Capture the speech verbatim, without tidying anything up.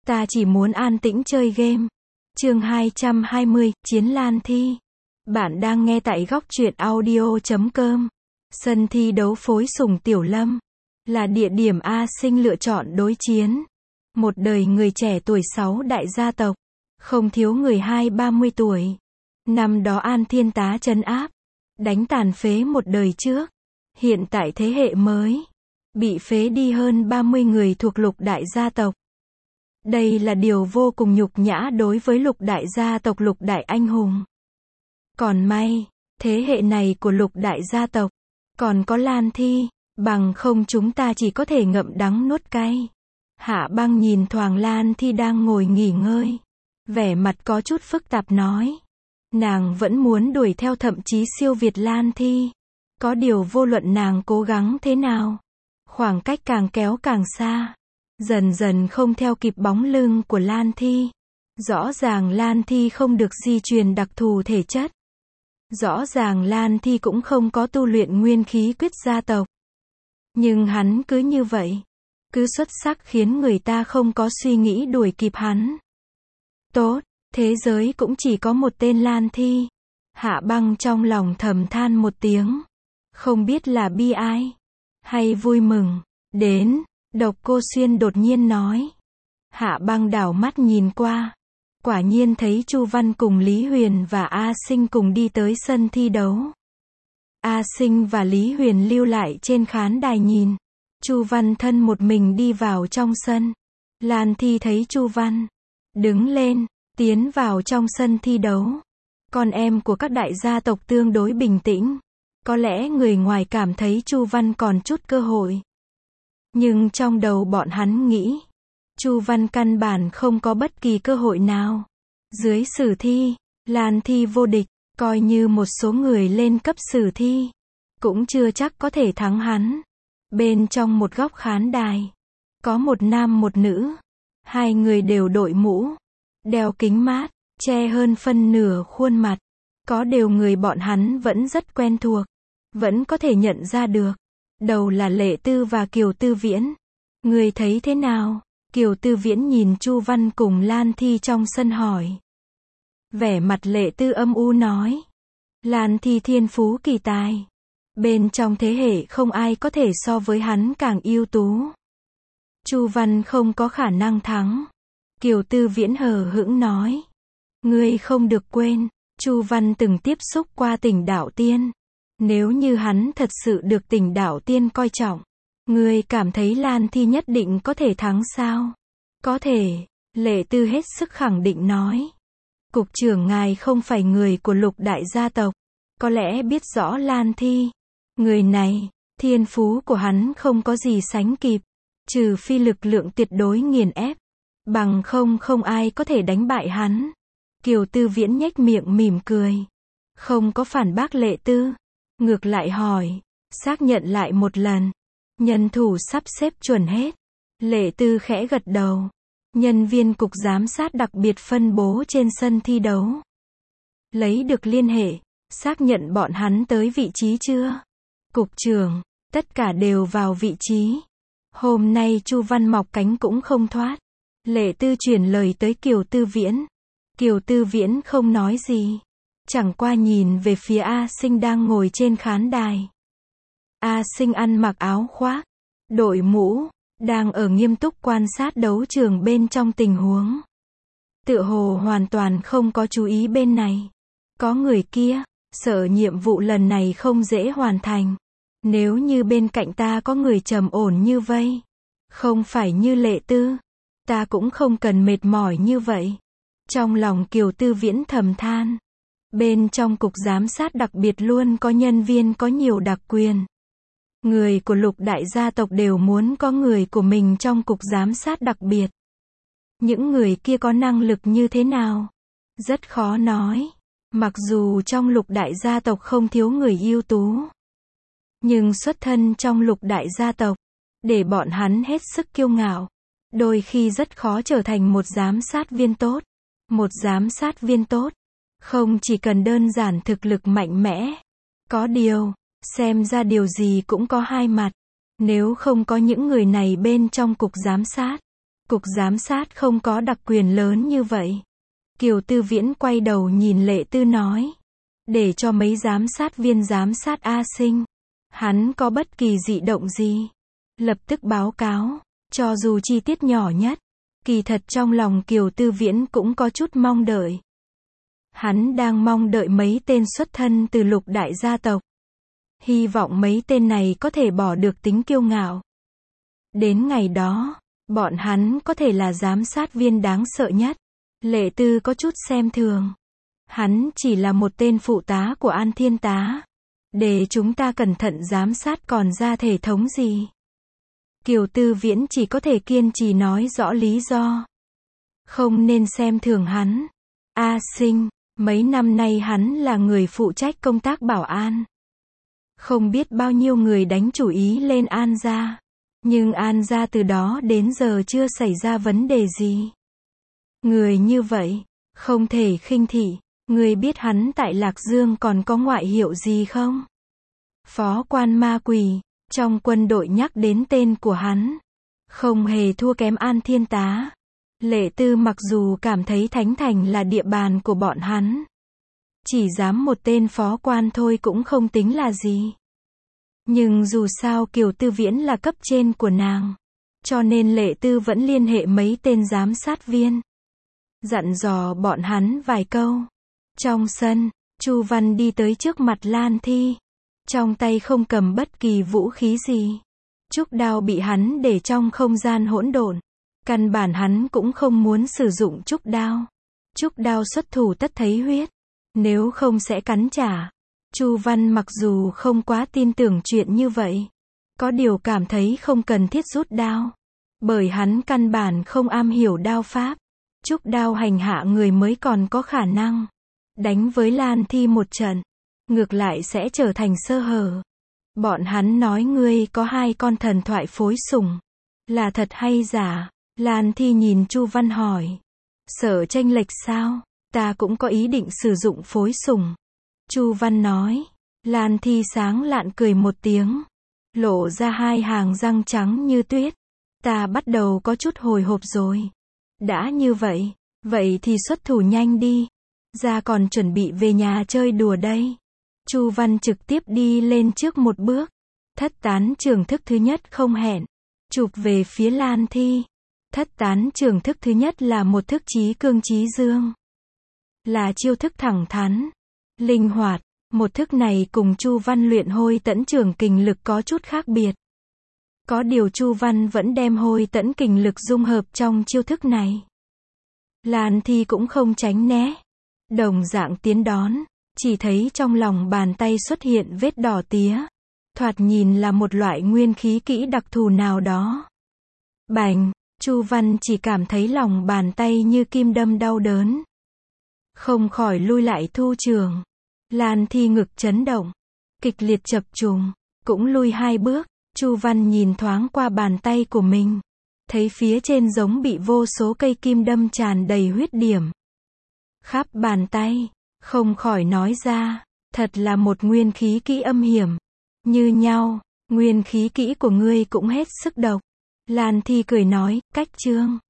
Ta chỉ muốn an tĩnh chơi game. Chương hai trăm hai mươi, Chiến Lan Thi. Bạn đang nghe tại góc truyện audio chấm com. Sân thi đấu phối Sùng Tiểu Lâm là địa điểm A Sinh lựa chọn đối chiến. Một đời người trẻ tuổi sáu đại gia tộc, không thiếu người hai ba mươi tuổi. Năm đó An Thiên Tá trấn áp, đánh tàn phế một đời trước. Hiện tại thế hệ mới, bị phế đi hơn ba mươi người thuộc lục đại gia tộc. Đây là điều vô cùng nhục nhã đối với lục đại gia tộc, lục đại anh hùng. Còn may, thế hệ này của lục đại gia tộc, còn có Lan Thi, bằng không chúng ta chỉ có thể ngậm đắng nuốt cay. Hạ Băng nhìn thoáng Lan Thi đang ngồi nghỉ ngơi, vẻ mặt có chút phức tạp nói. Nàng vẫn muốn đuổi theo, thậm chí siêu việt Lan Thi. Có điều vô luận nàng cố gắng thế nào, khoảng cách càng kéo càng xa. Dần dần không theo kịp bóng lưng của Lan Thi. Rõ ràng Lan Thi không được di truyền đặc thù thể chất. Rõ ràng Lan Thi cũng không có tu luyện nguyên khí quyết gia tộc. Nhưng hắn cứ như vậy, cứ xuất sắc khiến người ta không có suy nghĩ đuổi kịp hắn. Tốt, thế giới cũng chỉ có một tên Lan Thi. Hạ Băng trong lòng thầm than một tiếng. Không biết là bi ai hay vui mừng. Đến, Độc Cô Xuyên đột nhiên nói. Hạ Băng đảo mắt nhìn qua, quả nhiên thấy Chu Văn cùng Lý Huyền và A Sinh cùng đi tới sân thi đấu. A Sinh và Lý Huyền lưu lại trên khán đài nhìn. Chu Văn thân một mình đi vào trong sân. Lan Thi thấy Chu Văn đứng lên, tiến vào trong sân thi đấu. Con em của các đại gia tộc tương đối bình tĩnh. Có lẽ người ngoài cảm thấy Chu Văn còn chút cơ hội. Nhưng trong đầu bọn hắn nghĩ, Chu Văn căn bản không có bất kỳ cơ hội nào. Dưới sử thi, Lan Thi vô địch, coi như một số người lên cấp sử thi, cũng chưa chắc có thể thắng hắn. Bên trong một góc khán đài, có một nam một nữ. Hai người đều đội mũ, đeo kính mát, che hơn phân nửa khuôn mặt. Có điều người bọn hắn vẫn rất quen thuộc, vẫn có thể nhận ra được. Đầu là Lệ Tư và Kiều Tư Viễn. Người thấy thế nào? Kiều Tư Viễn nhìn Chu Văn cùng Lan Thi trong sân hỏi. Vẻ mặt Lệ Tư âm u nói. Lan Thi thiên phú kỳ tài. Bên trong thế hệ không ai có thể so với hắn càng ưu tú. Chu Văn không có khả năng thắng. Kiều Tư Viễn hờ hững nói. Ngươi không được quên, Chu Văn từng tiếp xúc qua Tỉnh Đạo Tiên. Nếu như hắn thật sự được Tỉnh Đạo Tiên coi trọng, ngươi cảm thấy Lan Thi nhất định có thể thắng sao? Có thể, Lệ Tư hết sức khẳng định nói. Cục trưởng ngài không phải người của lục đại gia tộc, có lẽ biết rõ Lan Thi. Người này, thiên phú của hắn không có gì sánh kịp, trừ phi lực lượng tuyệt đối nghiền ép, bằng không không ai có thể đánh bại hắn. Kiều Tư Viễn nhếch miệng mỉm cười, không có phản bác Lệ Tư. Ngược lại hỏi, xác nhận lại một lần. Nhân thủ sắp xếp chuẩn hết. Lệ Tư khẽ gật đầu. Nhân viên cục giám sát đặc biệt phân bố trên sân thi đấu. Lấy được liên hệ, xác nhận bọn hắn tới vị trí chưa? Cục trưởng, tất cả đều vào vị trí. Hôm nay Chu Văn mọc cánh cũng không thoát. Lệ Tư chuyển lời tới Kiều Tư Viễn. Kiều Tư Viễn không nói gì, chẳng qua nhìn về phía A Sinh đang ngồi trên khán đài. A Sinh ăn mặc áo khoác, đội mũ, đang ở nghiêm túc quan sát đấu trường bên trong tình huống. Tựa hồ hoàn toàn không có chú ý bên này. Có người kia, sợ nhiệm vụ lần này không dễ hoàn thành. Nếu như bên cạnh ta có người trầm ổn như vây, không phải như Lệ Tư, ta cũng không cần mệt mỏi như vậy. Trong lòng Kiều Tư Viễn thầm than. Bên trong cục giám sát đặc biệt luôn có nhân viên có nhiều đặc quyền. Người của lục đại gia tộc đều muốn có người của mình trong cục giám sát đặc biệt. Những người kia có năng lực như thế nào? Rất khó nói. Mặc dù trong lục đại gia tộc không thiếu người ưu tú, nhưng xuất thân trong lục đại gia tộc, để bọn hắn hết sức kiêu ngạo. Đôi khi rất khó trở thành một giám sát viên tốt. Một giám sát viên tốt, không chỉ cần đơn giản thực lực mạnh mẽ. Có điều, xem ra điều gì cũng có hai mặt. Nếu không có những người này bên trong cục giám sát, Cục giám sát không có đặc quyền lớn như vậy. Kiều Tư Viễn quay đầu nhìn Lệ Tư nói. Để cho mấy giám sát viên giám sát A Sinh. Hắn có bất kỳ dị động gì, lập tức báo cáo, cho dù chi tiết nhỏ nhất. Kỳ thật trong lòng Kiều Tư Viễn cũng có chút mong đợi. Hắn đang mong đợi mấy tên xuất thân từ lục đại gia tộc. Hy vọng mấy tên này có thể bỏ được tính kiêu ngạo. Đến ngày đó, bọn hắn có thể là giám sát viên đáng sợ nhất. Lệ Tư có chút xem thường. Hắn chỉ là một tên phụ tá của An Thiên Tá. Để chúng ta cẩn thận giám sát còn ra thể thống gì. Kiều Tư Viễn chỉ có thể kiên trì nói rõ lý do. Không nên xem thường hắn. A Sinh, mấy năm nay hắn là người phụ trách công tác bảo an. Không biết bao nhiêu người đánh chủ ý lên An gia. Nhưng An gia từ đó đến giờ chưa xảy ra vấn đề gì. Người như vậy, không thể khinh thị. Người biết hắn tại Lạc Dương còn có ngoại hiệu gì không? Phó quan ma quỷ. Trong quân đội nhắc đến tên của hắn. Không hề thua kém An Thiên Tá. Lệ Tư mặc dù cảm thấy Thánh Thành là địa bàn của bọn hắn. Chỉ dám một tên phó quan thôi cũng không tính là gì. Nhưng dù sao Kiều Tư Viễn là cấp trên của nàng. Cho nên Lệ Tư vẫn liên hệ mấy tên giám sát viên. Dặn dò bọn hắn vài câu. Trong sân, Chu Văn đi tới trước mặt Lan Thi. Trong tay không cầm bất kỳ vũ khí gì. Trúc đao bị hắn để trong không gian hỗn độn. Căn bản hắn cũng không muốn sử dụng trúc đao. Trúc đao xuất thủ tất thấy huyết. Nếu không sẽ cắn trả. Chu Văn mặc dù không quá tin tưởng chuyện như vậy. Có điều cảm thấy không cần thiết rút đao. Bởi hắn căn bản không am hiểu đao pháp. Trúc đao hành hạ người mới còn có khả năng. Đánh với Lan Thi một trận. Ngược lại sẽ trở thành sơ hở. Bọn hắn nói ngươi có hai con thần thoại phối sủng. Là thật hay giả? Lan Thi nhìn Chu Văn hỏi. Sợ chênh lệch sao? Ta cũng có ý định sử dụng phối sủng. Chu Văn nói. Lan Thi sáng lạn cười một tiếng. Lộ ra hai hàng răng trắng như tuyết. Ta bắt đầu có chút hồi hộp rồi. Đã như vậy, vậy thì xuất thủ nhanh đi. Ra còn chuẩn bị về nhà chơi đùa đây. Chu Văn trực tiếp đi lên trước một bước. Thất tán trường thức thứ nhất không hẹn. Chụp về phía Lan Thi. Thất tán trường thức thứ nhất là một thức chí cương chí dương. Là chiêu thức thẳng thắn. Linh hoạt. Một thức này cùng Chu Văn luyện hôi tẫn trường kình lực có chút khác biệt. Có điều Chu Văn vẫn đem hôi tẫn kình lực dung hợp trong chiêu thức này. Lan Thi cũng không tránh né. Đồng dạng tiến đón. Chỉ thấy trong lòng bàn tay xuất hiện vết đỏ tía. Thoạt nhìn là một loại nguyên khí kỹ đặc thù nào đó. Bành, Chu Văn chỉ cảm thấy lòng bàn tay như kim đâm đau đớn. Không khỏi lui lại thu trường. Lan Thi ngực chấn động. Kịch liệt chập trùng. Cũng lui hai bước. Chu Văn nhìn thoáng qua bàn tay của mình. Thấy phía trên giống bị vô số cây kim đâm tràn đầy huyết điểm. Khắp bàn tay. Không khỏi nói ra. Thật là một nguyên khí kỹ âm hiểm. Như nhau. Nguyên khí kỹ của ngươi cũng hết sức độc. Lan Thi cười nói. Cách chương.